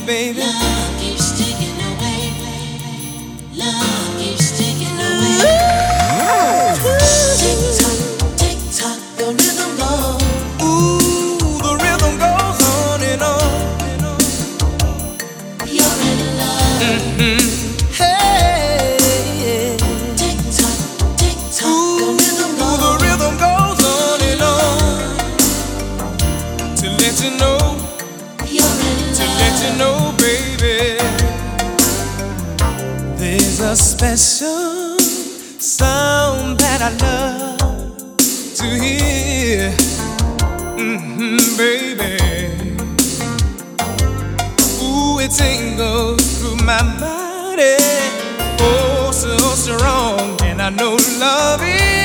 baby. Love keeps taking away. Love keeps taking away. Tick tock, tick tock, the rhythm goes. Ooh, the rhythm goes on and on. You're in love. Hey, Tick tock, the rhythm goes. the rhythm goes on and on. To let you know, You're in to love. let you know, baby, there's a special sound that I love to hear, baby. Ooh, it tingles through my body, oh, so strong, and I know love is